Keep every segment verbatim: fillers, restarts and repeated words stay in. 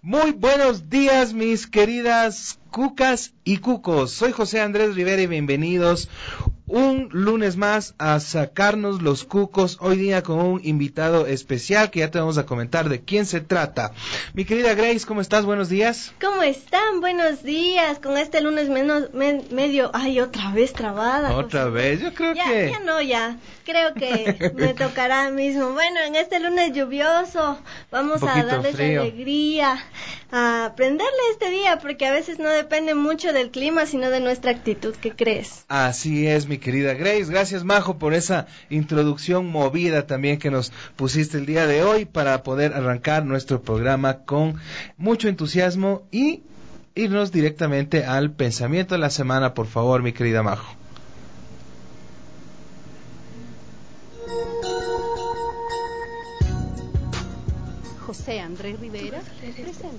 Muy buenos días, mis queridas cucas y cucos. Soy José Andrés Rivera y bienvenidos un lunes más a Sacarnos los Cucos, hoy día con un invitado especial que ya te vamos a comentar de quién se trata. Mi querida Grace, ¿cómo estás? Buenos días. ¿Cómo están? Buenos días. Con este lunes menos me, medio... Ay, otra vez trabada. ¿Otra José. vez? Yo creo ya, que... Ya no, ya. Creo que me tocará mismo. Bueno, en este lunes lluvioso vamos a darles frío. alegría, a aprenderle este día, porque a veces no depende mucho del clima, sino de nuestra actitud. ¿Qué crees? Así es, mi querida Grace. Gracias, Majo, por esa introducción movida también que nos pusiste el día de hoy para poder arrancar nuestro programa con mucho entusiasmo y irnos directamente al pensamiento de la semana, por favor, mi querida Majo. José Andrés Rivera presenta.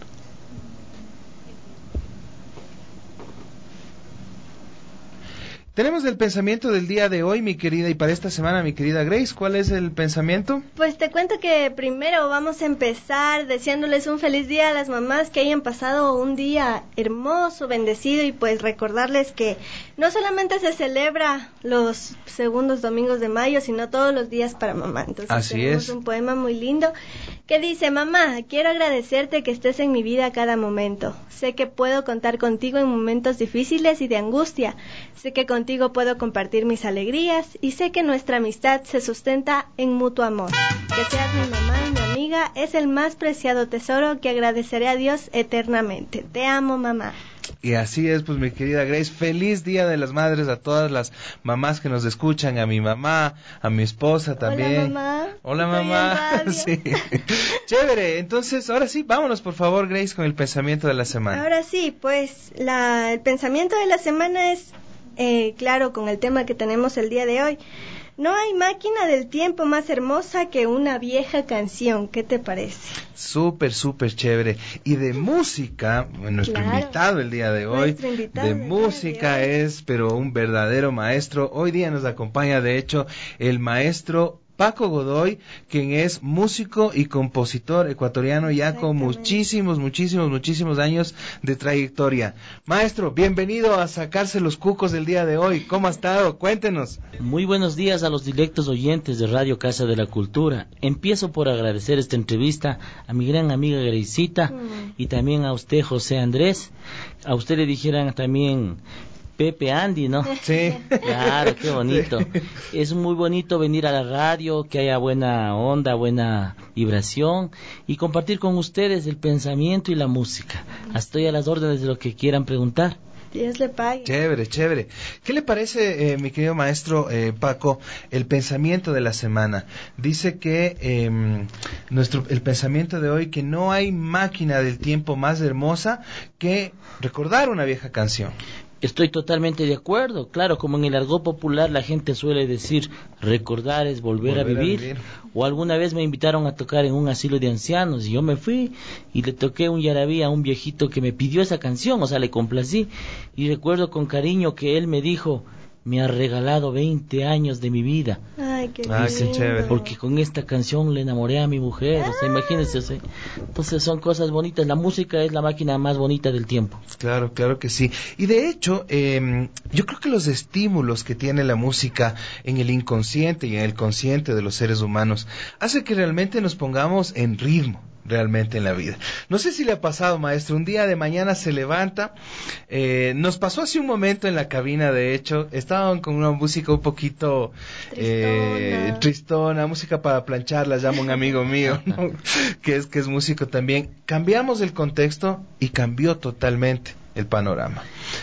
Tenemos el pensamiento del día de hoy, mi querida, y para esta semana, mi querida Grace, ¿cuál es el pensamiento? Pues te cuento que primero vamos a empezar deseándoles un feliz día a las mamás, que hayan pasado un día hermoso, bendecido, y pues recordarles que no solamente se celebra los segundos domingos de mayo, sino todos los días para mamá. Entonces Así tenemos es. un poema muy lindo que dice: mamá, quiero agradecerte que estés en mi vida a cada momento. Sé que puedo contar contigo en momentos difíciles y de angustia. Sé que contigo puedo compartir mis alegrías y sé que nuestra amistad se sustenta en mutuo amor. Que seas mi mamá y mi amiga es el más preciado tesoro que agradeceré a Dios eternamente. Te amo, mamá. Y así es, pues, mi querida Grace, feliz Día de las Madres a todas las mamás que nos escuchan, a mi mamá, a mi esposa también. Hola, mamá. Hola, Estoy mamá. en radio. Sí. Chévere, entonces, ahora sí, vámonos, por favor, Grace, con el pensamiento de la semana. Ahora sí, pues, la, el pensamiento de la semana es, eh, claro, con el tema que tenemos el día de hoy. No hay máquina del tiempo más hermosa que una vieja canción. ¿Qué te parece? Súper, súper chévere. Y de música, nuestro Claro. invitado el día de hoy, invitado de del música día de hoy. es, pero un verdadero maestro. Hoy día nos acompaña, de hecho, el maestro Paco Godoy, quien es músico y compositor ecuatoriano ya con muchísimos, muchísimos, muchísimos años de trayectoria. Maestro, bienvenido a Sacarse los Cucos del día de hoy. ¿Cómo ha estado? Cuéntenos. Muy buenos días a los directos oyentes de Radio Casa de la Cultura. Empiezo por agradecer esta entrevista a mi gran amiga Grecita mm. y también a usted, José Andrés. A usted le dijeran también Pepe Andy, ¿no? Sí. Claro, qué bonito. Sí. Es muy bonito venir a la radio, que haya buena onda, buena vibración y compartir con ustedes el pensamiento y la música. Estoy a las órdenes de lo que quieran preguntar. Dios le pague. Chévere, chévere. ¿Qué le parece, eh, mi querido maestro eh, Paco, el pensamiento de la semana? Dice que eh, nuestro el pensamiento de hoy, que no hay máquina del tiempo más hermosa que recordar una vieja canción. Estoy totalmente de acuerdo. Claro, como en el argot popular la gente suele decir, recordar es volver, volver a, vivir. a vivir. O alguna vez me invitaron a tocar en un asilo de ancianos y yo me fui y le toqué un yarabí a un viejito que me pidió esa canción, o sea, le complací. Y recuerdo con cariño que él me dijo: me ha regalado veinte años de mi vida. Ay, qué ah, qué chévere. Porque con esta canción le enamoré a mi mujer. Ah. O sea, imagínense. O sea, entonces son cosas bonitas. La música es la máquina más bonita del tiempo. Claro, claro que sí. Y de hecho, eh, yo creo que los estímulos que tiene la música en el inconsciente y en el consciente de los seres humanos hace que realmente nos pongamos en ritmo. Realmente en la vida. No sé si le ha pasado, maestro, un día de mañana se levanta, eh, nos pasó hace un momento en la cabina, de hecho, estaban con una música un poquito tristona, eh, tristona música para planchar, la llama un amigo mío, ¿no? que es que es músico también. Cambiamos el contexto y cambió totalmente el panorama.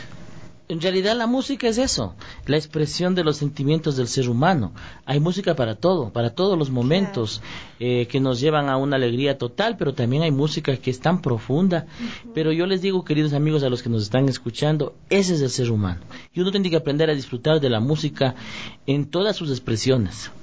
En realidad la música es eso, la expresión de los sentimientos del ser humano. Hay música para todo, para todos los momentos, eh, que nos llevan a una alegría total, pero también hay música que es tan profunda. Uh-huh. Pero yo les digo, queridos amigos, a los que nos están escuchando, ese es el ser humano. Y uno tiene que aprender a disfrutar de la música en todas sus expresiones.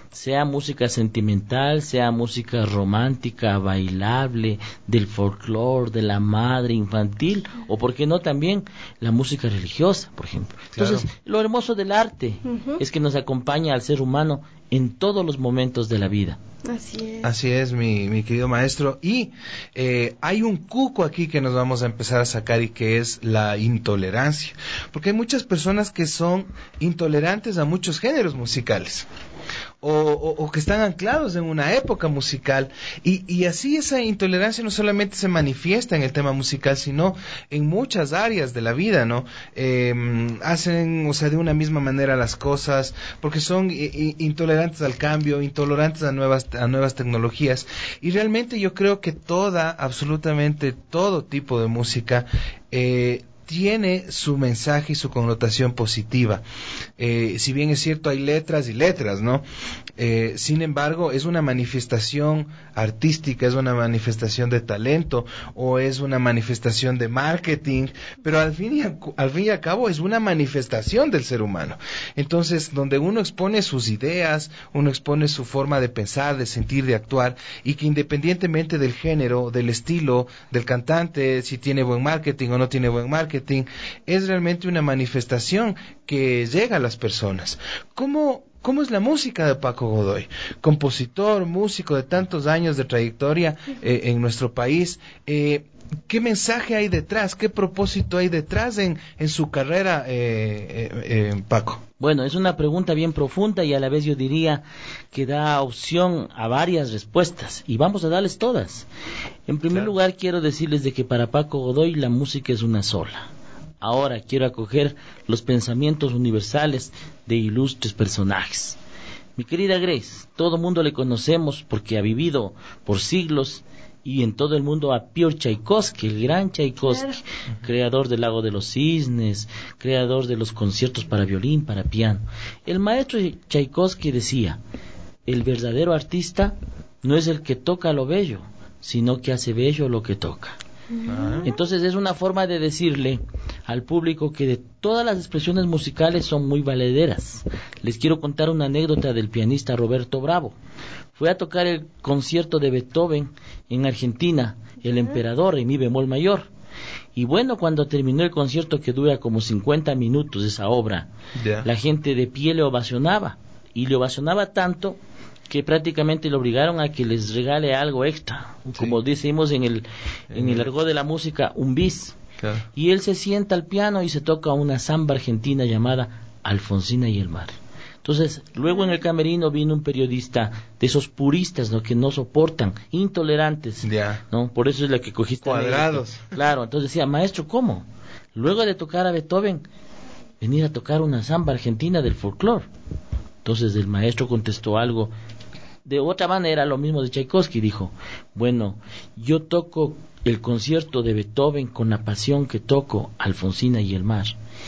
sea música sentimental, sea música romántica, bailable, del folclore, de la madre infantil, o por qué no también la música religiosa, por ejemplo. Entonces, claro, lo hermoso del arte uh-huh. es que nos acompaña al ser humano en todos los momentos de la vida. Así es. Así es, mi, mi querido maestro. Y eh, hay un cuco aquí que nos vamos a empezar a sacar, y que es la intolerancia. Porque hay muchas personas que son intolerantes a muchos géneros musicales. O, o, o que están anclados en una época musical, y, y así esa intolerancia no solamente se manifiesta en el tema musical, sino en muchas áreas de la vida, ¿no? Eh, hacen, o sea, de una misma manera las cosas, porque son i, intolerantes al cambio, intolerantes a nuevas, a nuevas tecnologías, y realmente yo creo que toda, absolutamente todo tipo de música eh, tiene su mensaje y su connotación positiva. Eh, si bien es cierto, hay letras y letras, ¿no? Eh, sin embargo, es una manifestación artística, es una manifestación de talento, o es una manifestación de marketing, pero al fin y a, al fin y al cabo es una manifestación del ser humano. Entonces, donde uno expone sus ideas, uno expone su forma de pensar, de sentir, de actuar, y que independientemente del género, del estilo, del cantante, si tiene buen marketing o no tiene buen marketing, es realmente una manifestación que llega a las personas. ¿Cómo, cómo es la música de Paco Godoy? Compositor, músico de tantos años de trayectoria eh, en nuestro país. Eh, ¿Qué mensaje hay detrás? ¿Qué propósito hay detrás en, en su carrera, eh, eh, eh, Paco? Bueno, es una pregunta bien profunda, y a la vez yo diría que da opción a varias respuestas, y vamos a darles todas. En primer claro. lugar, quiero decirles de que para Paco Godoy la música es una sola. Ahora quiero acoger los pensamientos universales de ilustres personajes. Mi querida Grace, todo mundo le conocemos porque ha vivido por siglos y en todo el mundo a Piotr Tchaikovsky, el gran Tchaikovsky, claro. creador del Lago de los Cisnes, creador de los conciertos para violín, para piano. El maestro Tchaikovsky decía: el verdadero artista no es el que toca lo bello, sino que hace bello lo que toca. Uh-huh. Entonces es una forma de decirle al público que de todas las expresiones musicales son muy valederas. Les quiero contar una anécdota del pianista Roberto Bravo. Fue a tocar el concierto de Beethoven en Argentina, el Emperador, en mi bemol mayor. Y bueno, cuando terminó el concierto, que dura como cincuenta minutos esa obra, yeah. la gente de pie le ovacionaba, y le ovacionaba tanto que prácticamente le obligaron a que les regale algo extra, sí. como decimos en el en el argot de la música, un bis. Claro. Y él se sienta al piano y se toca una samba argentina llamada Alfonsina y el mar. Entonces, luego en el camerino vino un periodista de esos puristas, ¿no?, que no soportan, intolerantes, yeah. ¿no? Por eso es la que cogiste. Cuadrados. Claro, entonces decía: maestro, ¿cómo? Luego de tocar a Beethoven, venir a tocar una samba argentina del folclore. Entonces el maestro contestó algo de otra manera, lo mismo de Tchaikovsky, dijo: bueno, yo toco el concierto de Beethoven con la pasión que toco Alfonsina y el mar,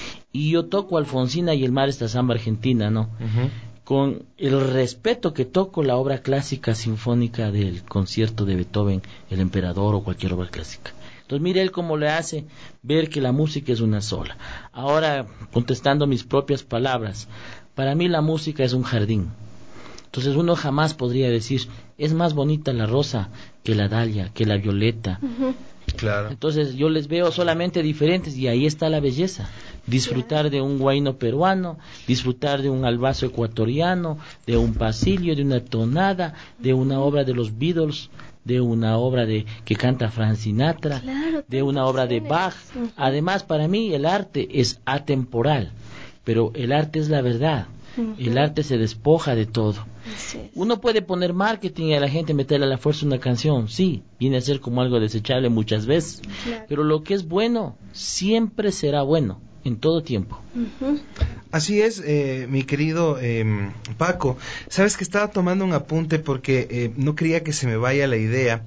y yo toco Alfonsina y el mar, esta samba argentina, ¿no? Uh-huh. Con el respeto que toco la obra clásica sinfónica del concierto de Beethoven, el Emperador o cualquier obra clásica. Entonces mire él cómo le hace ver que la música es una sola. Ahora, contestando mis propias palabras, para mí la música es un jardín. Entonces uno jamás podría decir: es más bonita la rosa que la dalia, que la violeta. Uh-huh. Claro. Entonces yo les veo solamente diferentes, y ahí está la belleza. Disfrutar de un guayno peruano, disfrutar de un albazo ecuatoriano, de un pasillo, de una tonada, de una obra de los Beatles, de una obra de que canta Frank Sinatra, claro, de una obra de Bach. Uh-huh. Además, para mí el arte es atemporal, pero el arte es la verdad. Uh-huh. El arte se despoja de todo. Es. Uno puede poner marketing y a la gente meterle a la fuerza una canción, sí, viene a ser como algo desechable muchas veces, claro. pero lo que es bueno siempre será bueno, en todo tiempo. Uh-huh. Así es, eh, mi querido eh, Paco. Sabes que estaba tomando un apunte porque eh, no quería que se me vaya la idea.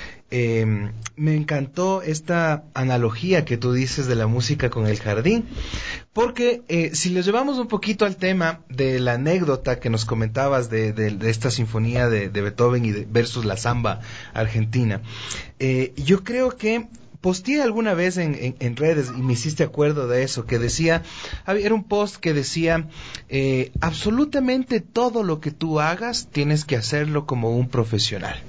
Eh, me encantó esta analogía que tú dices de la música con el jardín, porque eh, si les llevamos un poquito al tema de la anécdota que nos comentabas de, de, de esta sinfonía de, de Beethoven y de, versus la samba argentina, eh, yo creo que posteé alguna vez en, en, en redes y me hiciste acuerdo de eso, que decía, era un post que decía, eh, absolutamente todo lo que tú hagas tienes que hacerlo como un profesional.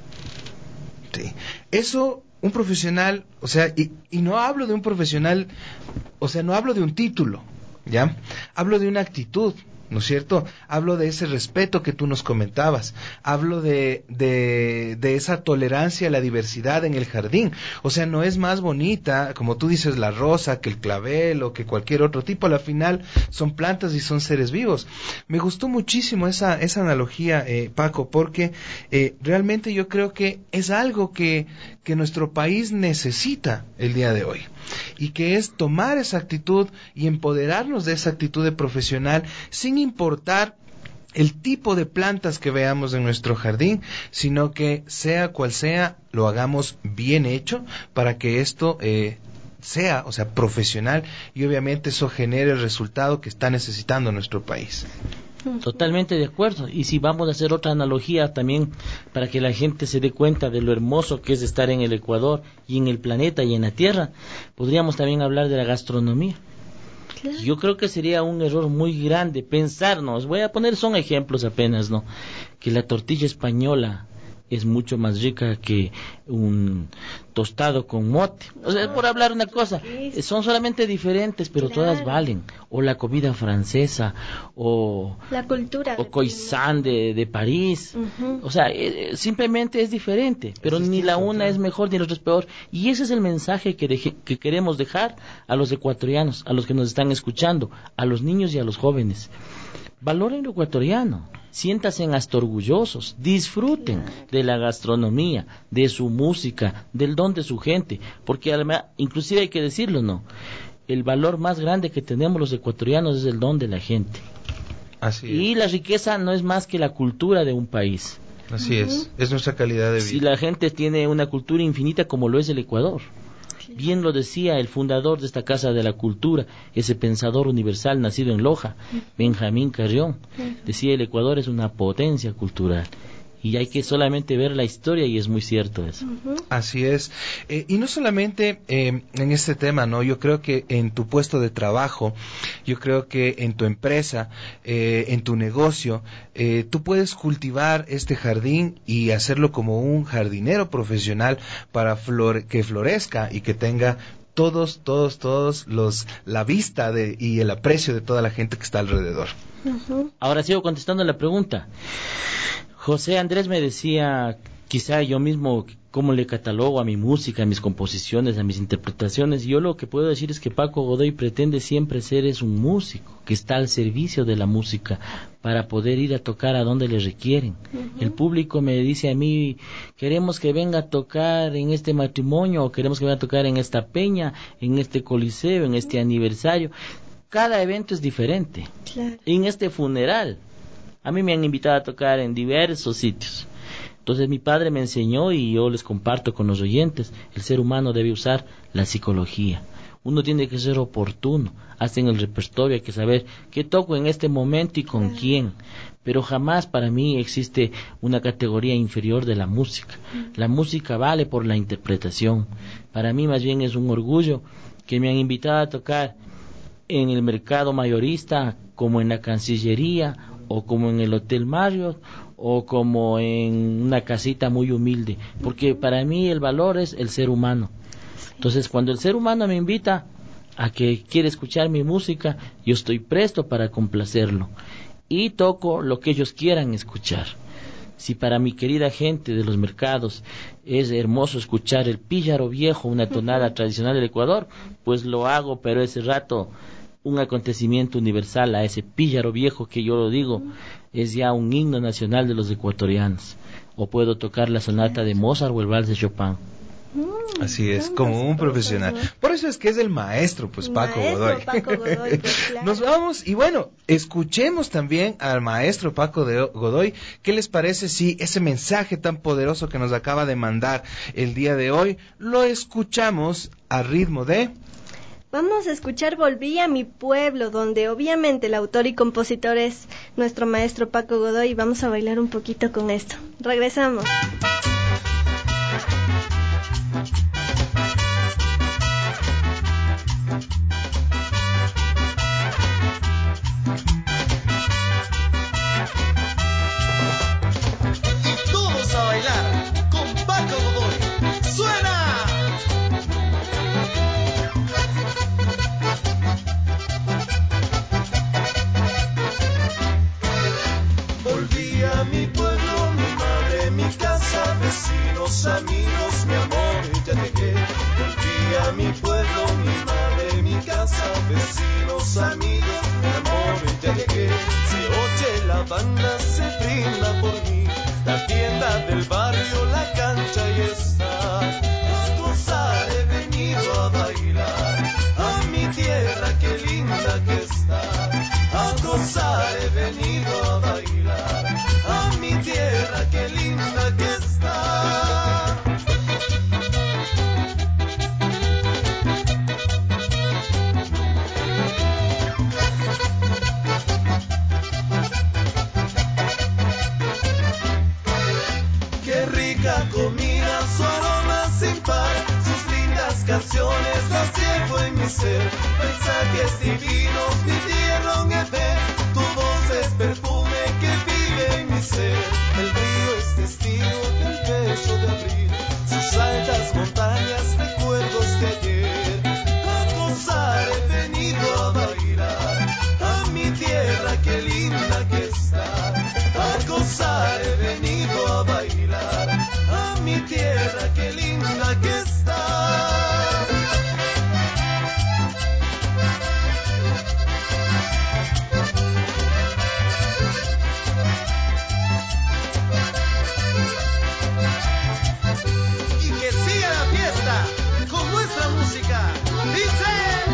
Sí. Eso, un profesional, o sea, y, y no hablo de un profesional, o sea, no hablo de un título, ¿ya? Hablo de una actitud, ¿no es cierto? Hablo de ese respeto que tú nos comentabas, hablo de, de, de esa tolerancia a la diversidad en el jardín. O sea, no es más bonita, como tú dices, la rosa que el clavel o que cualquier otro tipo. A la final son plantas y son seres vivos. Me gustó muchísimo esa, esa analogía, eh, Paco, porque eh, realmente yo creo que es algo que, que nuestro país necesita el día de hoy, y que es tomar esa actitud y empoderarnos de esa actitud de profesional sin importar el tipo de plantas que veamos en nuestro jardín, sino que sea cual sea, lo hagamos bien hecho para que esto eh, sea, o sea, profesional, y obviamente eso genere el resultado que está necesitando nuestro país. Totalmente de acuerdo. Y si vamos a hacer otra analogía también para que la gente se dé cuenta de lo hermoso que es estar en el Ecuador y en el planeta y en la Tierra, podríamos también hablar de la gastronomía. Claro. Yo creo que sería un error muy grande pensarnos, voy a poner son ejemplos apenas, ¿no? Que la tortilla española es mucho más rica que un tostado con mote. O sea, por hablar una cosa, son solamente diferentes, pero claro, todas valen. O la comida francesa, o la cultura, o croissant de, de París. Uh-huh. O sea, eh, simplemente es diferente, pero es ni la una claro. es mejor ni la otra es peor. Y ese es el mensaje que, deje, que queremos dejar a los ecuatorianos, a los que nos están escuchando, a los niños y a los jóvenes. Valoren lo ecuatoriano, siéntanse hasta orgullosos, disfruten de la gastronomía, de su música, del don de su gente, porque además, inclusive hay que decirlo, ¿no? El valor más grande que tenemos los ecuatorianos es el don de la gente. Así es. Y la riqueza no es más que la cultura de un país. Así uh-huh. es, es nuestra calidad de vida. Si la gente tiene una cultura infinita como lo es el Ecuador. Bien lo decía el fundador de esta Casa de la Cultura, ese pensador universal nacido en Loja, Benjamín Carrión. Decía, el Ecuador es una potencia cultural. Y hay que solamente ver la historia y es muy cierto eso. Uh-huh. Así es. Eh, y no solamente eh, en este tema, ¿no? Yo creo que en tu puesto de trabajo, yo creo que en tu empresa, eh, en tu negocio, eh, tú puedes cultivar este jardín y hacerlo como un jardinero profesional para flore- que florezca y que tenga todos, todos, todos los la vista de y el aprecio de toda la gente que está alrededor. Uh-huh. Ahora sigo contestando la pregunta. José Andrés me decía, quizá yo mismo, cómo le catalogo a mi música, a mis composiciones, a mis interpretaciones. Yo lo que puedo decir es que Paco Godoy pretende siempre ser es un músico, que está al servicio de la música, para poder ir a tocar a donde le requieren. Uh-huh. El público me dice a mí, queremos que venga a tocar en este matrimonio, o queremos que venga a tocar en esta peña, en este coliseo, en este aniversario. Cada evento es diferente. Claro. En este funeral, a mí me han invitado a tocar en diversos sitios. Entonces mi padre me enseñó y yo les comparto con los oyentes, el ser humano debe usar la psicología. Uno tiene que ser oportuno, hasta en el repertorio hay que saber qué toco en este momento y con quién. Pero jamás para mí existe una categoría inferior de la música. La música vale por la interpretación. Para mí más bien es un orgullo que me han invitado a tocar en el mercado mayorista, como en la Cancillería, o como en el Hotel Marriott, o como en una casita muy humilde, porque para mí el valor es el ser humano. Entonces, cuando el ser humano me invita a que quiere escuchar mi música, yo estoy presto para complacerlo, y toco lo que ellos quieran escuchar. Si para mi querida gente de los mercados es hermoso escuchar el píllaro viejo, una tonada tradicional del Ecuador, pues lo hago, pero ese rato un acontecimiento universal a ese píllaro viejo que yo lo digo, es ya un himno nacional de los ecuatorianos. O puedo tocar la sonata de Mozart o el vals de Chopin. Así es, como un profesional. Por eso es que es el maestro, pues Paco maestro Godoy. Paco Godoy, pues, claro. Nos vamos y bueno, escuchemos también al maestro Paco de Godoy. ¿Qué les parece si ese mensaje tan poderoso que nos acaba de mandar el día de hoy lo escuchamos a ritmo de... Vamos a escuchar Volví a mi pueblo, donde obviamente el autor y compositor es nuestro maestro Paco Godoy, y vamos a bailar un poquito con esto. Regresamos. canciones las llevo en mi ser, mensajes divinos mi dieron en fe, tu voz es perfume que vive en mi ser, el río es testigo del beso de abril, sus altas montañas recuerdos de ayer, a gozar he venido a bailar, a mi tierra qué linda que está, a gozar he venido a bailar, a mi tierra qué linda que está. Y que siga la fiesta con nuestra música. Dice.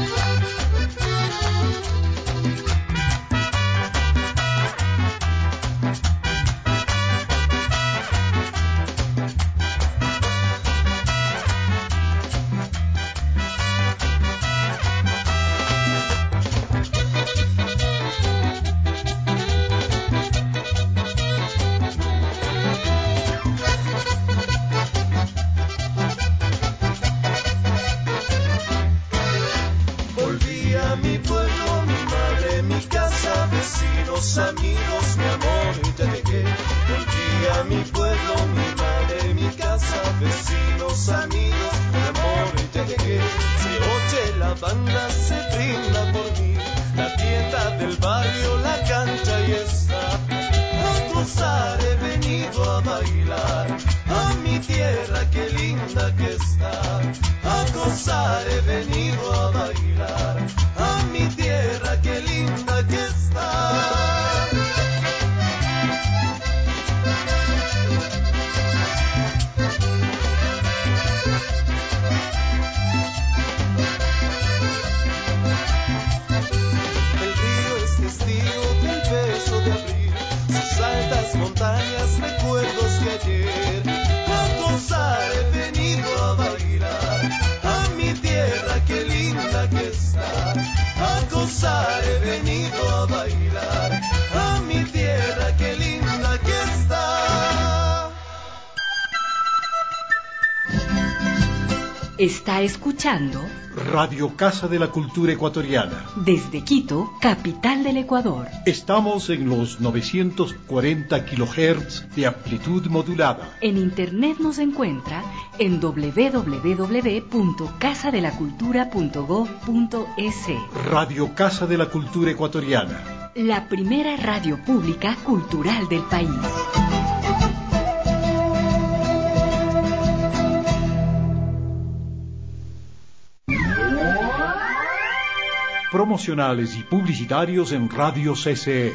Volví a mi pueblo, mi madre, mi casa, vecinos, amigos, mi amor, y te dejé. Volví a mi pueblo, mi madre, mi casa, vecinos, amigos, mi amor, y te dejé. Se oye la banda, se brinda por mí, la tienda del barrio, la cancha y está. A gozar he venido a bailar, a mi tierra qué linda que está. A gozar he venido a bailar, a mi tierra qué linda que está. El río es testigo del beso de abril, sus altas montañas recuerdos de ayer. A gozar he venido a bailar, a mi tierra qué linda que está. A gozar he venido a bailar, a mi tierra qué linda que está. Está escuchando Radio Casa de la Cultura Ecuatoriana. desde Quito, capital del Ecuador. Estamos en los novecientos cuarenta kilohertz de amplitud modulada. En internet nos encuentra en doble u doble u doble u punto casa de la cultura punto gob punto es. Radio Casa de la Cultura Ecuatoriana. La primera radio pública cultural del país. Promocionales y publicitarios en Radio C C E.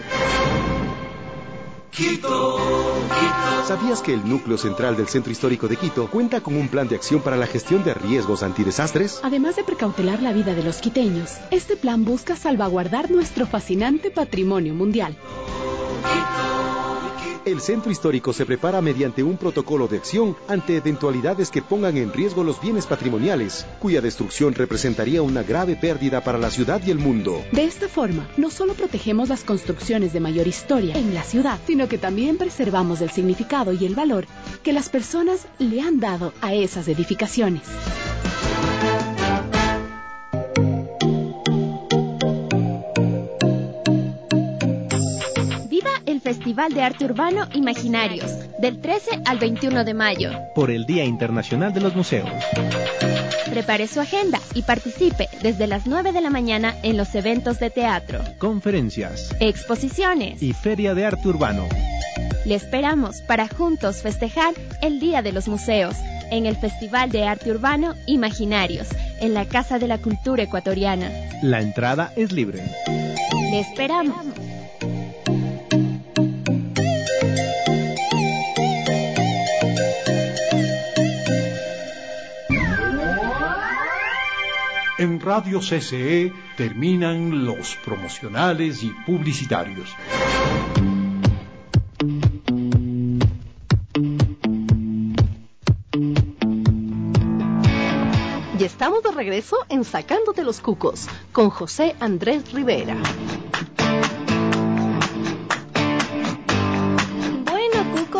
Quito, Quito. ¿Sabías que el núcleo central del Centro Histórico de Quito cuenta con un plan de acción para la gestión de riesgos antidesastres? Además de precautelar la vida de los quiteños, este plan busca salvaguardar nuestro fascinante patrimonio mundial. El Centro Histórico se prepara mediante un protocolo de acción ante eventualidades que pongan en riesgo los bienes patrimoniales, cuya destrucción representaría una grave pérdida para la ciudad y el mundo. De esta forma, no solo protegemos las construcciones de mayor historia en la ciudad, sino que también preservamos el significado y el valor que las personas le han dado a esas edificaciones. Festival de Arte Urbano Imaginarios, del trece al veintiuno de mayo. Por el Día Internacional de los Museos. Prepare su agenda y participe desde las nueve de la mañana en los eventos de teatro, conferencias, exposiciones y Feria de Arte Urbano. Le esperamos para juntos festejar el Día de los Museos en el Festival de Arte Urbano Imaginarios, en la Casa de la Cultura Ecuatoriana. La entrada es libre. Le esperamos. En Radio C C E terminan los promocionales y publicitarios. Y estamos de regreso en Sacándote los Cucos con José Andrés Rivera. Bueno, Cucos,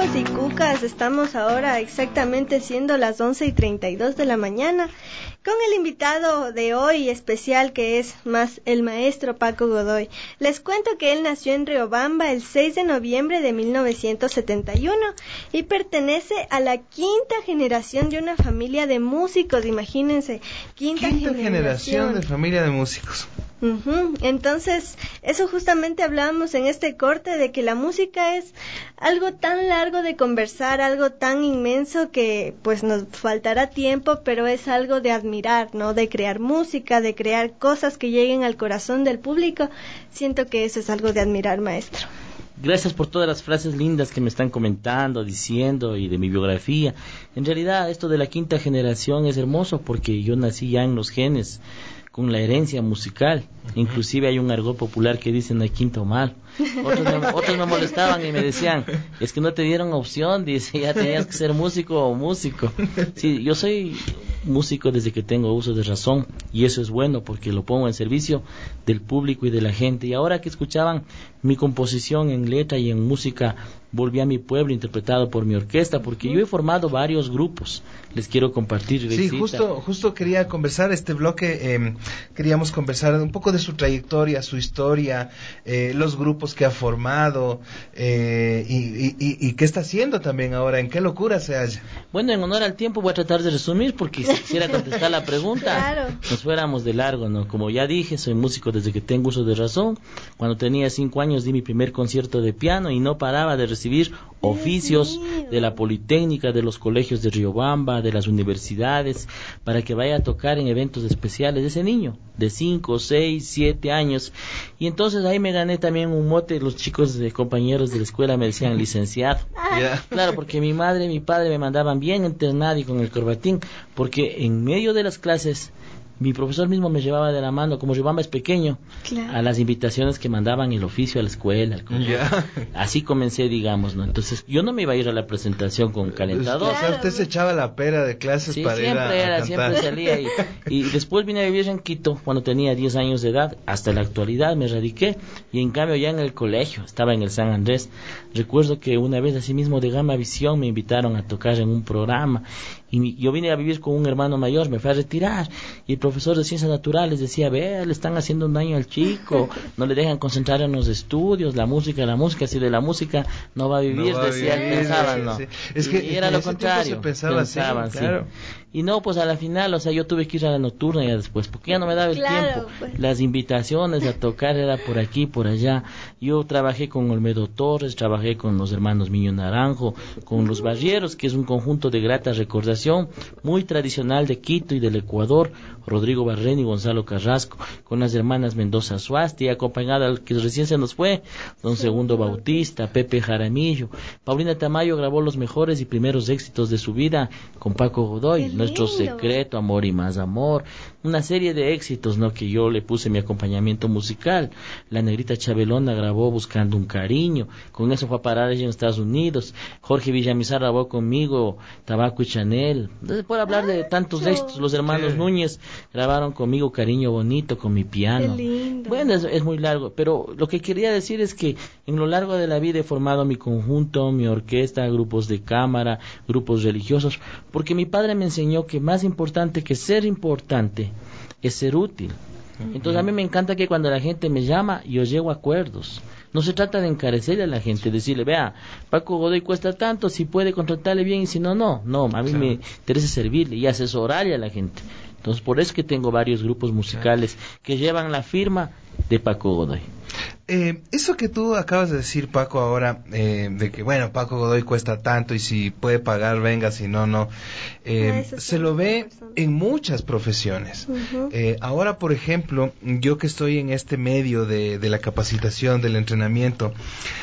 cucas y cucas, estamos ahora exactamente siendo las once y treinta y dos de la mañana con el invitado de hoy especial, que es más el maestro Paco Godoy. Les cuento que él nació en Riobamba el seis de noviembre de mil novecientos setenta y uno y pertenece a la quinta generación de una familia de músicos, imagínense, quinta, quinta generación. generación de familia de músicos. Uh-huh. Entonces, eso justamente hablábamos en este corte, de que la música es algo tan largo de conversar, algo tan inmenso que pues nos faltará tiempo, pero es algo de admirar, ¿no? De crear música, de crear cosas que lleguen al corazón del público. Siento que eso es algo de admirar, maestro. Gracias por todas las frases lindas que me están comentando, diciendo, y de mi biografía. En realidad, esto de la quinta generación es hermoso porque yo nací ya en los genes, con la herencia musical. Uh-huh. Inclusive hay un argot popular que dice no hay quinto mal. Otros me, otros me molestaban y me decían, es que no te dieron opción, dice, ya tenías que ser músico o músico. Sí, yo soy músico desde que tengo uso de razón, y eso es bueno porque lo pongo en servicio del público y de la gente. Y ahora que escuchaban mi composición en letra y en música, volví a mi pueblo interpretado por mi orquesta, porque yo he formado varios grupos. Les quiero compartir. Sí, justo, justo quería conversar este bloque, eh, queríamos conversar un poco de su trayectoria, su historia, eh, los grupos que ha formado, eh, y, y, y, y qué está haciendo también ahora, en qué locura se halla. Bueno, en honor al tiempo voy a tratar de resumir, porque si quisiera contestar la pregunta, claro, nos fuéramos de largo, ¿no? Como ya dije, soy músico desde que tengo uso de razón. Cuando tenía cinco años di mi primer concierto de piano y no paraba de recibir oficios de la Politécnica, de los colegios de Riobamba, de las universidades, para que vaya a tocar en eventos especiales. Ese niño de cinco, seis, siete años, y entonces ahí me gané también un mote. Los chicos de compañeros de la escuela me decían licenciado. Yeah. Claro, porque mi madre y mi padre me mandaban bien internado y con el corbatín, porque en medio de las clases mi profesor mismo me llevaba de la mano, como Riobamba es pequeño, claro, a las invitaciones que mandaban el oficio a la escuela. Al yeah. Así comencé, digamos, ¿no? Entonces, yo no me iba a ir a la presentación con calentador. O sea, usted se echaba la pera de clases sí, para ir a, era, a cantar. Siempre salía. Y, y después vine a vivir en Quito cuando tenía diez años de edad. Hasta la actualidad me radiqué. Y en cambio ya en el colegio, estaba en el San Andrés. Recuerdo que una vez, así mismo de Gama Visión, me invitaron a tocar en un programa. Y yo vine a vivir con un hermano mayor, me fui a retirar, y el profesor de ciencias naturales decía, ve, le están haciendo un daño al chico, no le dejan concentrar en los estudios, la música, la música, si de la música no va a vivir, no va decía, a vivir, pensaban, sí, ¿no? Sí. Es que, y era lo contrario, se pensaba pensaban, así, claro. Sí. Y no, pues a la final, o sea, yo tuve que ir a la nocturna ya después, porque ya no me daba el claro, tiempo. Pues. Las invitaciones a tocar era por aquí, por allá. Yo trabajé con Olmedo Torres, trabajé con los hermanos Miño Naranjo, con Los Barrieros, que es un conjunto de grata recordación, muy tradicional de Quito y del Ecuador, Rodrigo Barrén y Gonzalo Carrasco, con las hermanas Mendoza Suasti, acompañada al que recién se nos fue, don Segundo Bautista, Pepe Jaramillo. Paulina Tamayo grabó los mejores y primeros éxitos de su vida con Paco Godoy, Nuestro Secreto, Amor y Más Amor, una serie de éxitos, ¿no?, que yo le puse mi acompañamiento musical. La Negrita Chabelona grabó Buscando un Cariño, con eso fue a parar allí en Estados Unidos. Jorge Villamizar grabó conmigo Tabaco y Chanel. Puedo hablar de tantos éxitos. Los hermanos Núñez grabaron conmigo Cariño Bonito con mi piano. Bueno, es, es muy largo, pero lo que quería decir es que en lo largo de la vida he formado mi conjunto, mi orquesta, grupos de cámara, grupos religiosos, porque mi padre me enseñó que más importante que ser importante es ser útil. Entonces a mí me encanta que cuando la gente me llama yo llego a acuerdos. No se trata de encarecerle a la gente, decirle, vea, Paco Godoy cuesta tanto, si puede contratarle bien y si no, no. No, a mí claro. me interesa servirle y asesorarle a la gente. Entonces por eso es que tengo varios grupos musicales claro. que llevan la firma de Paco Godoy. Eh, eso que tú acabas de decir, Paco, ahora, eh, de que, bueno, Paco Godoy cuesta tanto y si puede pagar, venga, si no, no. Eh, no se lo ve en muchas profesiones. Uh-huh. Eh, ahora, por ejemplo, yo que estoy en este medio de, de la capacitación, del entrenamiento,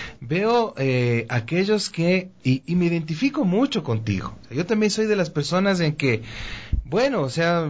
veo eh, aquellos que, y, y me identifico mucho contigo. O sea, yo también soy de las personas en que, bueno, o sea,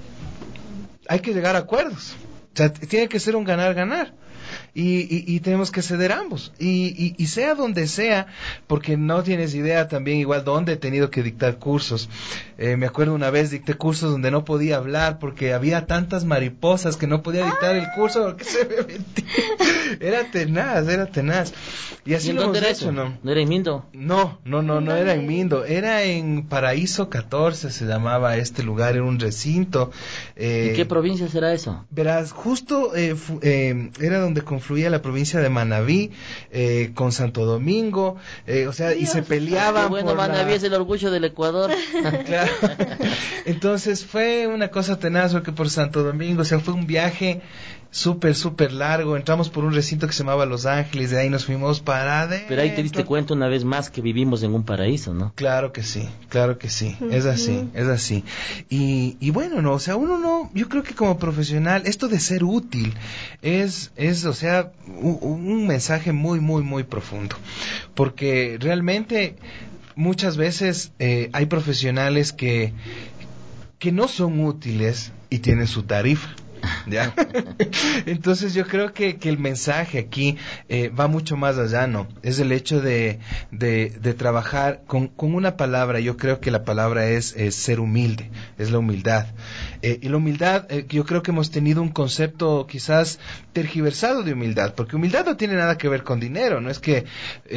hay que llegar a acuerdos. O sea, tiene que ser un ganar-ganar. Y, y, y tenemos que ceder ambos y, y, y sea donde sea, porque no tienes idea también igual dónde he tenido que dictar cursos. Eh, me acuerdo una vez dicté cursos donde no podía hablar porque había tantas mariposas que no podía dictar el curso porque se me metía. Era tenaz, era tenaz. Y así ¿Y en lo dónde hemos era hecho, eso? ¿no? ¿No era en Mindo? No, no, no, no era en Mindo, era en Paraíso catorce, se llamaba este lugar, era un recinto. Eh, ¿En qué provincia será eso? Verás, justo eh, fu- eh, era donde confluía la provincia de Manabí eh, con Santo Domingo, eh, o sea, Dios. y se peleaban Qué bueno, por Manabí la... es el orgullo del Ecuador. Claro. Entonces fue una cosa tenaz porque por Santo Domingo, o sea, fue un viaje súper, súper largo. Entramos por un recinto que se llamaba Los Ángeles, de ahí nos fuimos para adentro. Pero ahí te diste cuenta una vez más que vivimos en un paraíso, ¿no? Claro que sí, claro que sí, es así, es así. Y, y bueno, no, o sea, uno no, yo creo que como profesional, esto de ser útil es, es, o sea, un, un mensaje muy, muy, muy profundo. Porque realmente muchas veces eh, hay profesionales que, que no son útiles y tienen su tarifa. ¿Ya? Entonces yo creo que, que el mensaje aquí eh, va mucho más allá, ¿no? Es el hecho de, de, de trabajar con, con una palabra. Yo creo que la palabra es, es ser humilde, es la humildad. Eh, y la humildad, eh, yo creo que hemos tenido un concepto quizás tergiversado de humildad, porque humildad no tiene nada que ver con dinero, no es que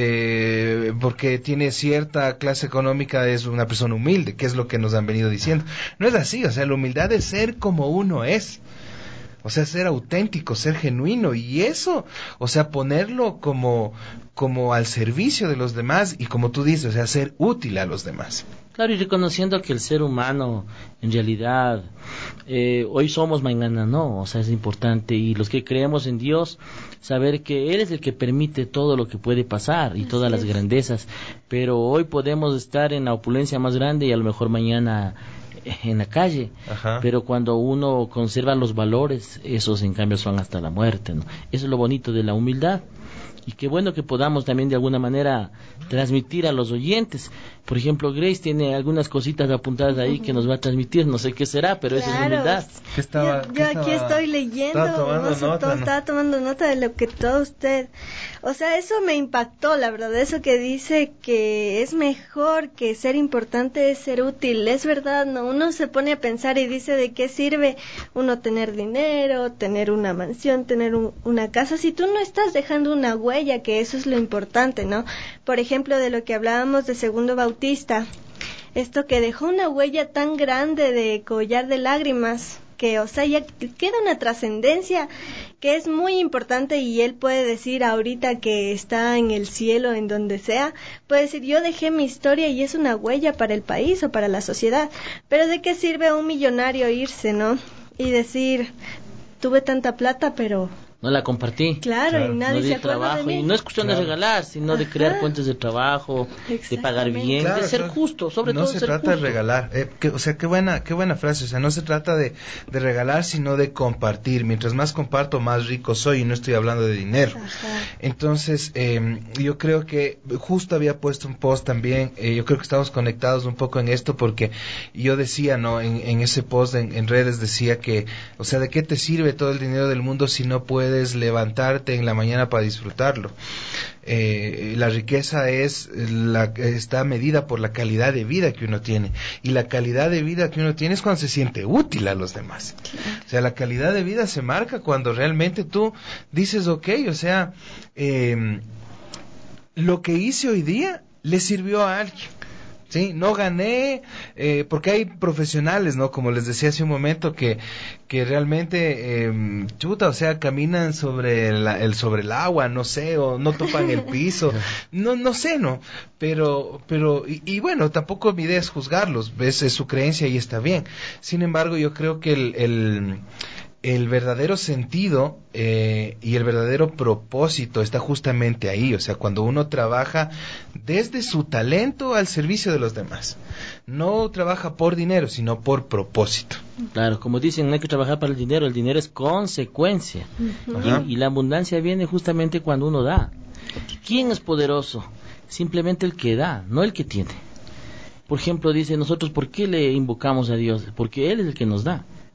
eh, porque tiene cierta clase económica es una persona humilde, que es lo que nos han venido diciendo. No es así, o sea, la humildad es ser como uno es. O sea, ser auténtico, ser genuino, y eso, o sea, ponerlo como, como al servicio de los demás, y como tú dices, o sea, ser útil a los demás. Claro, y reconociendo que el ser humano, en realidad, eh, hoy somos, mañana no, o sea, es importante, y los que creemos en Dios, saber que Él es el que permite todo lo que puede pasar, y todas las grandezas, pero hoy podemos estar en la opulencia más grande, y a lo mejor mañana en la calle. Ajá. Pero cuando uno conserva los valores, esos en cambio son hasta la muerte, ¿no? Eso es lo bonito de la humildad, y qué bueno que podamos también de alguna manera transmitir a los oyentes. Por ejemplo, Grace tiene algunas cositas apuntadas ahí que nos va a transmitir, no sé qué será, pero claro. Esa es humildad. ¿Qué estaba, yo ¿qué yo estaba, aquí estoy leyendo, estaba tomando mozo, nota, todo, ¿no? estaba tomando nota de lo que todo usted, o sea, eso me impactó, la verdad, eso que dice que es mejor que ser importante es ser útil, es verdad, no, uno se pone a pensar y dice de qué sirve uno tener dinero, tener una mansión, tener un, una casa, si tú no estás dejando una huella, que eso es lo importante, ¿no? Por ejemplo, de lo que hablábamos de Segundo Bautista, esto que dejó una huella tan grande de collar de lágrimas, que, o sea, ya queda una trascendencia que es muy importante, y él puede decir ahorita que está en el cielo, en donde sea, puede decir, yo dejé mi historia y es una huella para el país o para la sociedad. Pero ¿de qué sirve a un millonario irse, no? Y decir, tuve tanta plata, pero no la compartí. Claro, claro. Y nadie no se acuerda trabajo, de mí. Y no es cuestión claro. de regalar, sino Ajá. de crear fuentes de trabajo, de pagar bien, claro, de ser no, justo, sobre no todo se ser trata justo. de regalar, eh, que, o sea, qué buena, qué buena frase, o sea, no se trata de, de regalar, sino de compartir. Mientras más comparto, más rico soy, y no estoy hablando de dinero. Ajá. Entonces, eh, yo creo que justo había puesto un post también, eh, yo creo que estamos conectados un poco en esto, porque yo decía, ¿no? En, en ese post en, en redes decía que, o sea, ¿de qué te sirve todo el dinero del mundo si no puedes levantar en la mañana para disfrutarlo? Eh, la riqueza es la, está medida por la calidad de vida que uno tiene, y la calidad de vida que uno tiene es cuando se siente útil a los demás. O sea, la calidad de vida se marca cuando realmente tú dices, ok, o sea, eh, lo que hice hoy día le sirvió a alguien. Sí, no gané, eh, porque hay profesionales, ¿no? Como les decía hace un momento, que que realmente, eh, chuta, o sea, caminan sobre la, el sobre el agua, no sé, o no topan el piso, no no sé, ¿no? Pero, pero y, y bueno, tampoco mi idea es juzgarlos, ves, es su creencia y está bien. Sin embargo, yo creo que el... el el verdadero sentido eh, y el verdadero propósito está justamente ahí, o sea, cuando uno trabaja desde su talento al servicio de los demás. No trabaja por dinero, sino por propósito. Claro, como dicen, no hay que trabajar para el dinero, el dinero es consecuencia. Uh-huh. y, y la abundancia viene justamente cuando uno da. ¿Quién es poderoso? Simplemente el que da, no el que tiene. Por ejemplo, dice, nosotros, ¿por qué le invocamos a Dios? Porque Él es el que nos da.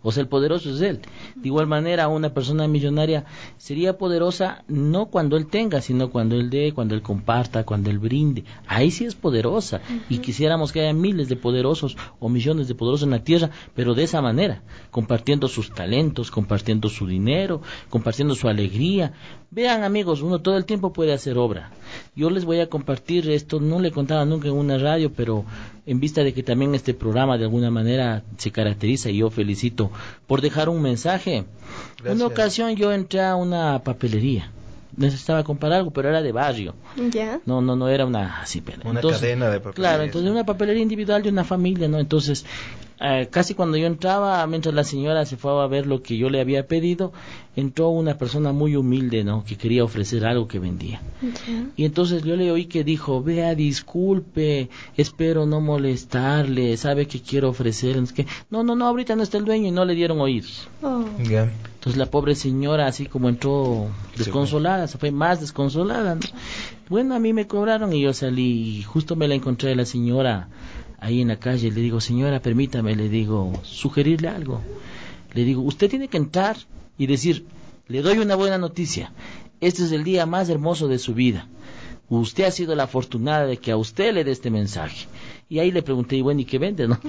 O sea, el poderoso es él. De igual manera, una persona millonaria sería poderosa no cuando él tenga, sino cuando él dé, cuando él comparta, cuando él brinde. Ahí sí es poderosa. Uh-huh. Y quisiéramos que haya miles de poderosos o millones de poderosos en la tierra, pero de esa manera, compartiendo sus talentos, compartiendo su dinero, compartiendo su alegría. Vean, amigos, uno todo el tiempo puede hacer obra. Yo les voy a compartir esto, no le contaba nunca en una radio, pero en vista de que también este programa de alguna manera se caracteriza, y yo felicito por dejar un mensaje. Gracias. Una ocasión yo entré a una papelería, necesitaba comprar algo, pero era de barrio. ¿Ya? No, no, no era una así, pero una entonces, cadena de papelerías. Claro, entonces una papelería individual de una familia, ¿no? Entonces, eh, casi cuando yo entraba, mientras la señora se fue a ver lo que yo le había pedido, entró una persona muy humilde, ¿no? Que quería ofrecer algo que vendía. Okay. Y entonces yo le oí que dijo, vea, disculpe, espero no molestarle, sabe que quiero ofrecer. Es que, no, no, no, ahorita no está el dueño, y no le dieron oídos. Oh. Yeah. Entonces la pobre señora, así como entró desconsolada, se fue más desconsolada, ¿no? Bueno, a mí me cobraron y yo salí, y justo me la encontré a la señora ahí en la calle. Le digo, señora, permítame, le digo, sugerirle algo. Le digo, usted tiene que entrar y decir, le doy una buena noticia, este es el día más hermoso de su vida, usted ha sido la afortunada de que a usted le dé este mensaje. Y ahí le pregunté, y bueno, ¿y qué vende, no?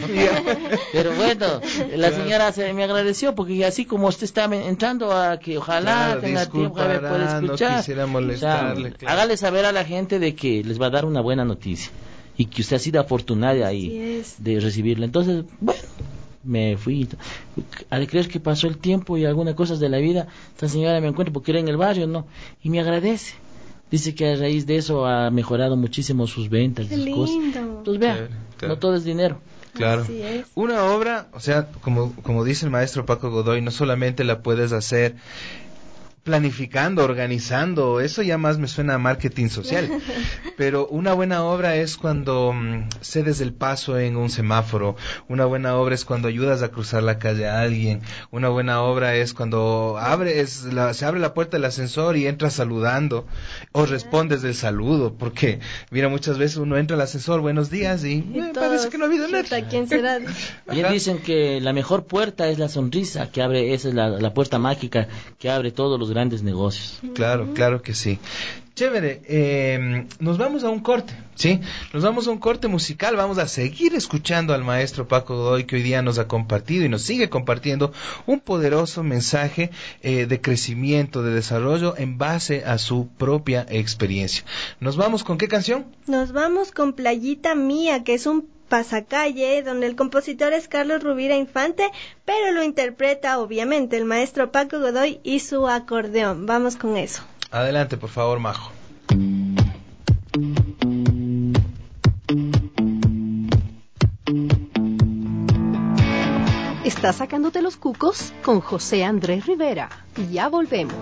Pero bueno, la señora se me agradeció, porque así como usted está entrando a que ojalá claro, tenga tiempo, a ver, puede escuchar. No quisiera molestarle. O sea, claro. Hágale saber a la gente de que les va a dar una buena noticia, y que usted ha sido afortunada ahí de recibirla. Entonces, bueno, me fui. Al creer que pasó el tiempo y algunas cosas de la vida, esta señora me encuentra, porque era en el barrio, ¿no? Y me agradece. Dice que a raíz de eso ha mejorado muchísimo sus ventas, Qué sus lindo. cosas. Entonces, vea, claro, claro. No todo es dinero. Claro. Una obra, o sea, como, como dice el maestro Paco Godoy, no solamente la puedes hacer planificando, organizando, eso ya más me suena a marketing social, pero una buena obra es cuando um, cedes el paso en un semáforo, una buena obra es cuando ayudas a cruzar la calle a alguien, una buena obra es cuando abres la, se abre la puerta del ascensor y entras saludando, o respondes del saludo, porque mira, muchas veces uno entra al ascensor, buenos días, y, y eh, todos, parece que no ha habido nada. ¿Quién será? Bien dicen que la mejor puerta es la sonrisa, que abre, esa es la, la puerta mágica que abre todos los grandes negocios. Claro, claro que sí. Chévere, eh, nos vamos a un corte, ¿sí? Nos vamos a un corte musical, vamos a seguir escuchando al maestro Paco Godoy, que hoy día nos ha compartido y nos sigue compartiendo un poderoso mensaje eh, de crecimiento, de desarrollo en base a su propia experiencia. ¿Nos vamos con qué canción? Nos vamos con Playita Mía, que es un pasacalle, donde el compositor es Carlos Rubira Infante, pero lo interpreta obviamente el maestro Paco Godoy y su acordeón. Vamos con eso. Adelante, por favor, Majo. ¿Estás sacándote los cucos? Con José Andrés Rivera. Ya volvemos.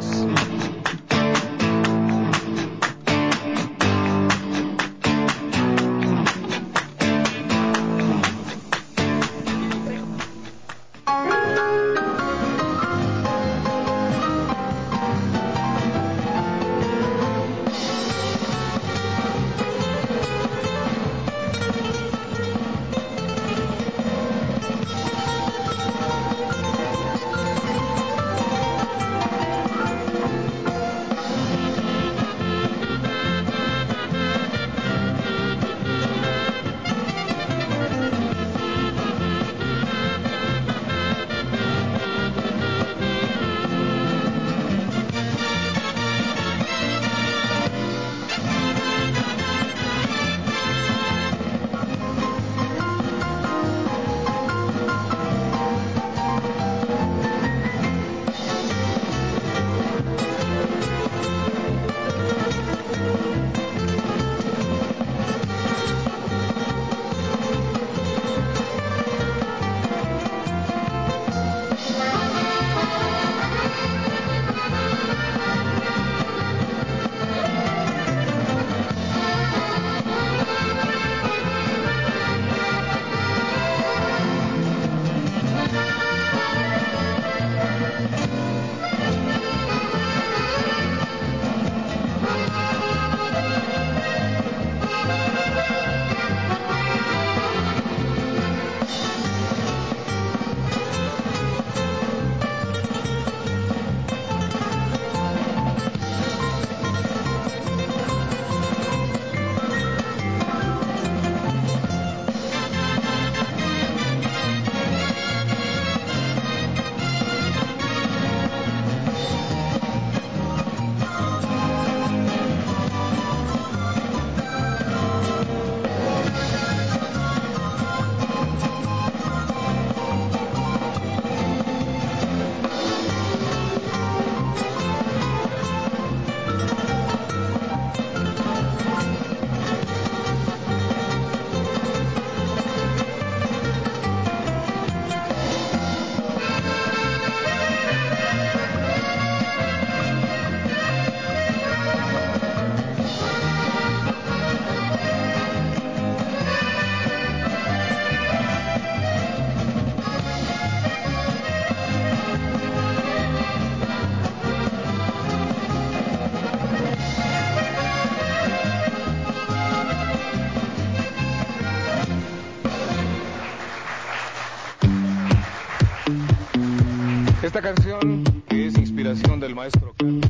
Esta canción que es inspiración del maestro Carlos.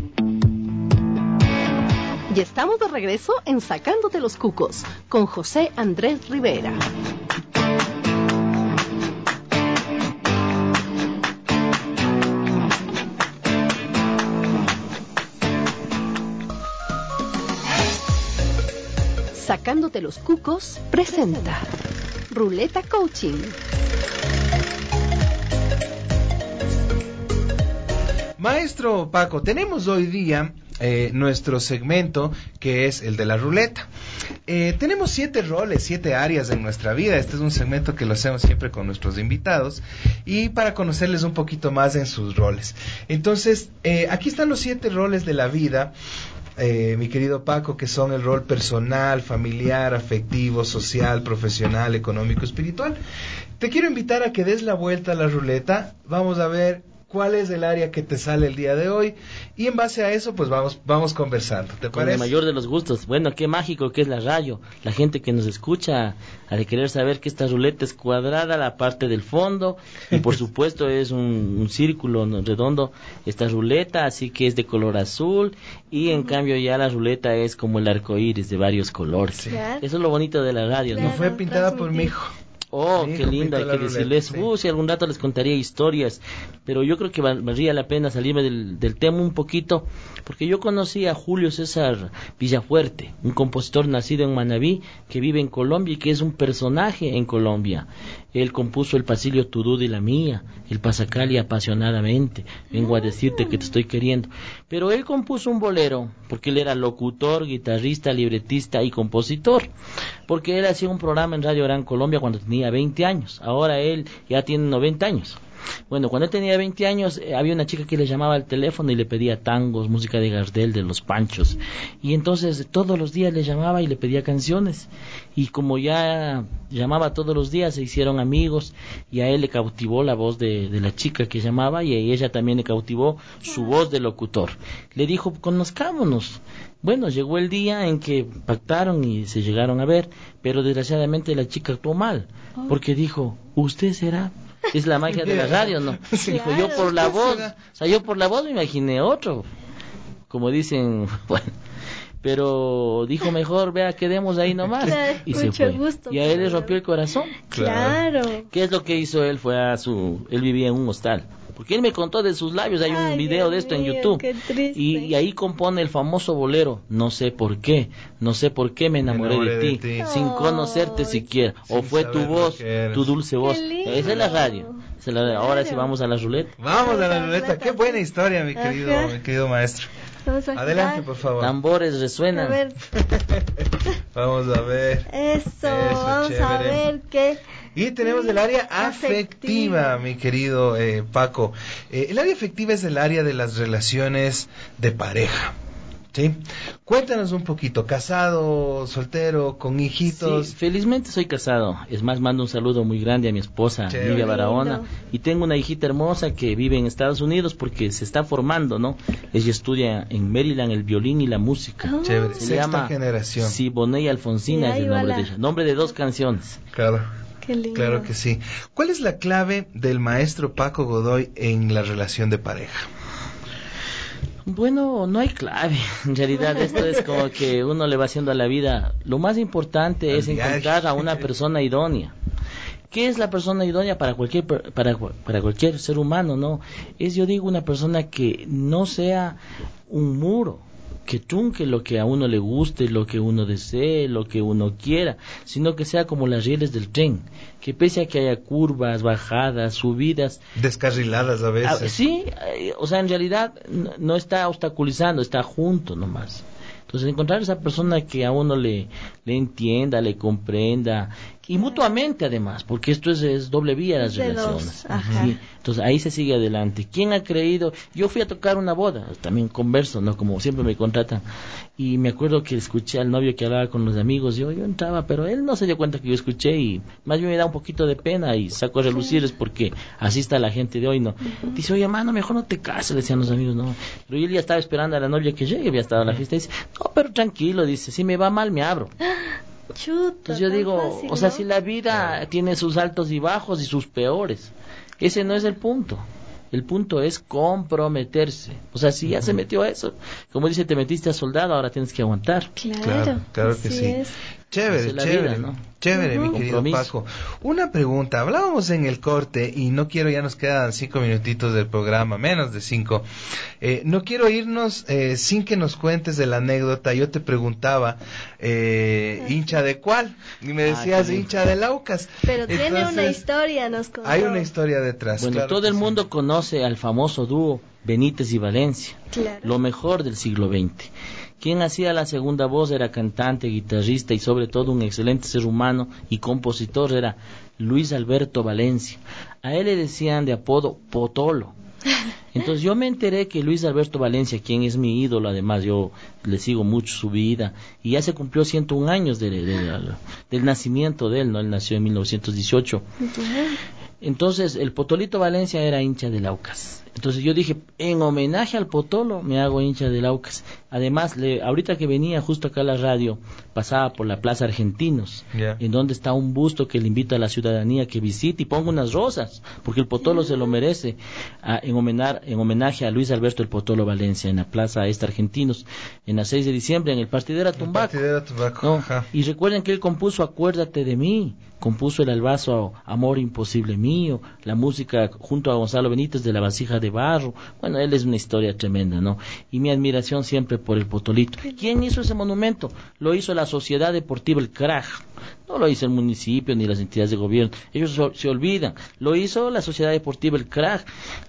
Y estamos de regreso en Sacándote los Cucos con José Andrés Rivera. Sacándote los Cucos presenta Ruleta Coaching. Maestro Paco, tenemos hoy día eh, nuestro segmento que es el de la ruleta. Eh, tenemos siete roles, siete áreas en nuestra vida. Este es un segmento que lo hacemos siempre con nuestros invitados y para conocerles un poquito más en sus roles. Entonces, eh, aquí están los siete roles de la vida. Eh, mi querido Paco, que son el rol personal, familiar, afectivo, social, profesional, económico, espiritual. Te quiero invitar a que des la vuelta a la ruleta. Vamos a ver cuál es el área que te sale el día de hoy y en base a eso pues vamos vamos conversando. ¿Te Con parece? el mayor de los gustos. Bueno, qué mágico que es la radio. La gente que nos escucha ha de querer saber que esta ruleta es cuadrada, la parte del fondo, y por supuesto es un, un círculo ¿no? redondo esta ruleta, así que es de color azul, y en cambio ya la ruleta es como el arco iris de varios colores. Sí. Eso es lo bonito de la radio, ¿no? No fue pintada por mi hijo. Oh, mi qué hijo lindo, hay que decirles. Sí. Uh, si algún rato les contaría historias, pero yo creo que valdría la pena salirme del, del tema un poquito, porque yo conocí a Julio César Villafuerte, un compositor nacido en Manabí, que vive en Colombia y que es un personaje en Colombia. Él compuso el Pasillo Tu duda y la mía, el Pasacali apasionadamente, vengo a decirte que te estoy queriendo. Pero él compuso un bolero, porque él era locutor, guitarrista, libretista y compositor, porque él hacía un programa en Radio Gran Colombia cuando tenía veinte años, ahora él ya tiene noventa años. Bueno, cuando él tenía veinte años, eh, había una chica que le llamaba al teléfono y le pedía tangos, música de Gardel, de Los Panchos, y entonces todos los días le llamaba y le pedía canciones, y como ya llamaba todos los días, se hicieron amigos, y a él le cautivó la voz de, de la chica que llamaba, y a ella también le cautivó su voz de locutor. Le dijo, conozcámonos. Bueno, llegó el día en que pactaron y se llegaron a ver, pero desgraciadamente la chica actuó mal, porque dijo, ¿usted será? Es la magia de la radio, ¿no? Sí, dijo, yo por la voz, o sea, yo por la voz me imaginé otro, como dicen, bueno, pero dijo mejor, vea, quedemos ahí nomás, claro, y se fue. Gusto, y a él le rompió el corazón. Claro. ¿Qué es lo que hizo él? Fue a su, él vivía en un hostal. Porque él me contó de sus labios, hay un Ay, video Dios de esto mío, en YouTube. Y, y ahí compone el famoso bolero, no sé por qué, no sé por qué me enamoré, me enamoré de, ti, de ti, sin oh, conocerte siquiera. O fue tu voz, tu dulce voz. Esa es la radio. Esa es la radio. Ahora sí vamos a la ruleta. Vamos a la ruleta, qué buena historia, mi querido, mi querido maestro. Adelante, por favor. Tambores resuenan. A ver. Vamos a ver. Eso, Eso vamos chévere. a ver qué. Y tenemos el área afectiva, afectiva mi querido eh, Paco. Eh, el área afectiva es el área de las relaciones de pareja. ¿Sí? Cuéntanos un poquito, casado, soltero, con hijitos. Sí, felizmente soy casado. Es más, mando un saludo muy grande a mi esposa, Livia Barahona. Y tengo una hijita hermosa que vive en Estados Unidos porque se está formando, ¿no? Ella estudia en Maryland el violín y la música. Oh. Chévere, se sexta llama generación. Siboney Alfonsina es el nombre de ella. Nombre de dos canciones. Claro. Qué lindo. Claro que sí. ¿Cuál es la clave del maestro Paco Godoy en la relación de pareja? Bueno, no hay clave. En realidad esto es como que uno le va haciendo a la vida. Lo más importante es encontrar a una persona idónea. ¿Qué es la persona idónea para cualquier para para cualquier ser humano, no? Es, yo digo, una persona que no sea un muro, que trunque lo que a uno le guste, lo que uno desee, lo que uno quiera, sino que sea como las rieles del tren, que pese a que haya curvas, bajadas, subidas, descarriladas a veces. A, sí, o sea, en realidad no, no está obstaculizando, está junto nomás. Entonces, encontrar esa persona que a uno le, le entienda, le comprenda, y mutuamente además, porque esto es, es doble vía las de relaciones. ¿Sí? Entonces, ahí se sigue adelante. ¿Quién ha creído? Yo fui a tocar una boda, también converso, ¿no? Como siempre me contratan, y me acuerdo que escuché al novio que hablaba con los amigos, yo yo entraba, pero él no se dio cuenta que yo escuché, y más bien me da un poquito de pena, y saco a relucirles porque así está la gente de hoy, ¿no? Uh-huh. Dice, oye, mano, mejor no te cases, le decían los amigos, ¿no? Pero él ya estaba esperando a la novia que llegue, había estado a la fiesta, y dice, no, pero tranquilo, dice, si me va mal me abro. Chuta, entonces yo digo, fácil, o sea, ¿no? Si la vida tiene sus altos y bajos y sus peores, ese no es el punto. El punto es comprometerse. O sea, si ya uh-huh. se metió a eso, como dice, te metiste a soldado, ahora tienes que aguantar. Claro, claro, claro que sí. Es. Chévere, chévere, vida, ¿no? Chévere, uh-huh. mi querido Compromiso. Paco. Una pregunta, hablábamos en el corte y no quiero, ya nos quedan cinco minutitos del programa, menos de cinco. Eh, no quiero irnos eh, sin que nos cuentes de la anécdota. Yo te preguntaba, eh, ¿hincha de cuál? Y me decías, ah, hincha de Laucas. Pero Entonces, tiene una historia, nos contó. Hay una historia detrás. Bueno, claro todo el sí. mundo conoce al famoso dúo Benítez y Valencia, claro. lo mejor del siglo veinte. Quien hacía la segunda voz era cantante, guitarrista y sobre todo un excelente ser humano y compositor, era Luis Alberto Valencia. A él le decían de apodo Potolo. Entonces yo me enteré que Luis Alberto Valencia, quien es mi ídolo, además yo le sigo mucho su vida, y ya se cumplió ciento un años de, de, de, de, del nacimiento de él, ¿no? Él nació en mil novecientos dieciocho. Entonces el Potolito Valencia era hincha del Aucas. Entonces yo dije, en homenaje al Potolo me hago hincha del Aucas. Además, le, ahorita que venía justo acá a la radio, pasaba por la Plaza Argentinos, yeah. en donde está un busto que le invita a la ciudadanía que visite y ponga unas rosas, porque el Potolo se lo merece, a, en, homenar, en homenaje a Luis Alberto el Potolo Valencia, en la Plaza Este Argentinos, en la seis de diciembre, en el Partidera Tumbaco. El Partidera Tumbaco. ¿No? Ajá. Y recuerden que él compuso Acuérdate de mí, compuso el albazo Amor Imposible Mío, la música junto a Gonzalo Benítez de La Vasija de Barro. Bueno, él es una historia tremenda, ¿no? Y mi admiración siempre por el Potolito. ¿Quién hizo ese monumento? Lo hizo la Sociedad Deportiva El Crack. No lo hizo el municipio ni las entidades de gobierno. Ellos so, se olvidan. Lo hizo la Sociedad Deportiva El Crack,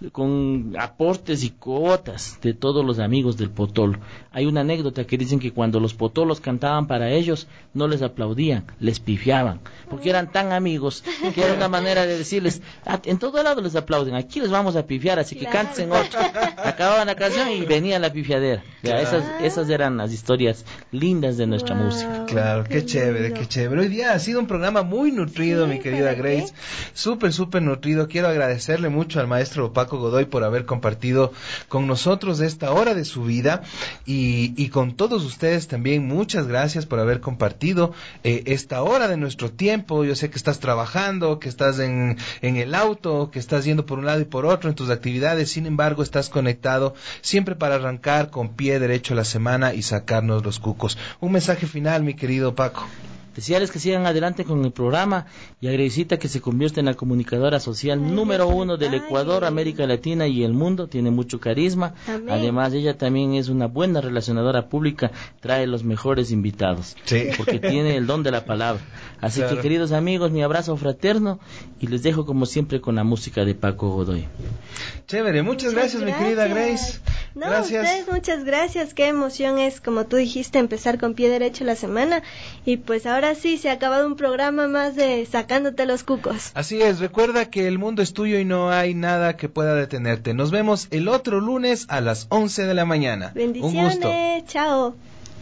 con aportes y cuotas de todos los amigos del Potolo. Hay una anécdota que dicen que cuando los Potolos cantaban para ellos, no les aplaudían, les pifiaban, porque eran tan amigos que era una manera de decirles, ah, en todo lado les aplauden, aquí les vamos a pifiar, así que claro. Cántense otro. Acababan la canción y venía la pifiadera. Claro. Esas, esas eran las historias lindas de nuestra wow, música. Claro, qué, qué chévere, lindo. Qué chévere. Hoy día ha sido un programa muy nutrido, sí, mi querida Grace, súper, súper nutrido. Quiero agradecerle mucho al maestro Paco Godoy por haber compartido con nosotros esta hora de su vida y, y con todos ustedes también muchas gracias por haber compartido eh, esta hora de nuestro tiempo. Yo sé que estás trabajando, que estás en, en el auto, que estás yendo por un lado y por otro en tus actividades, sin embargo estás conectado siempre para arrancar con pie derecho la semana y sacarnos los cucos. Un mensaje final, mi querido Paco. Desearles que sigan adelante con el programa y a Grecita que se convierta en la comunicadora social ay, número uno del Ecuador, ay, América Latina y el mundo. Tiene mucho carisma. Amén. Además, ella también es una buena relacionadora pública, trae los mejores invitados, sí. porque tiene el don de la palabra. Así claro. que, queridos amigos, mi abrazo fraterno y les dejo como siempre con la música de Paco Godoy. Chévere, muchas, muchas gracias, gracias, mi querida Grace. No, gracias. Ustedes, muchas gracias. Qué emoción es, como tú dijiste, empezar con pie derecho la semana. Y pues ahora sí, se ha acabado un programa más de Sacándote los Cucos. Así es, recuerda que el mundo es tuyo y no hay nada que pueda detenerte. Nos vemos el otro lunes a las once de la mañana. Bendiciones, un gusto. Chao.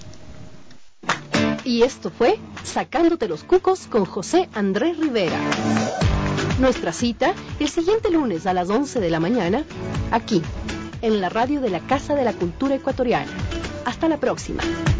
Y esto fue Sacándote los Cucos con José Andrés Rivera. Nuestra cita el siguiente lunes a las once de la mañana, aquí, en la radio de la Casa de la Cultura Ecuatoriana. Hasta la próxima.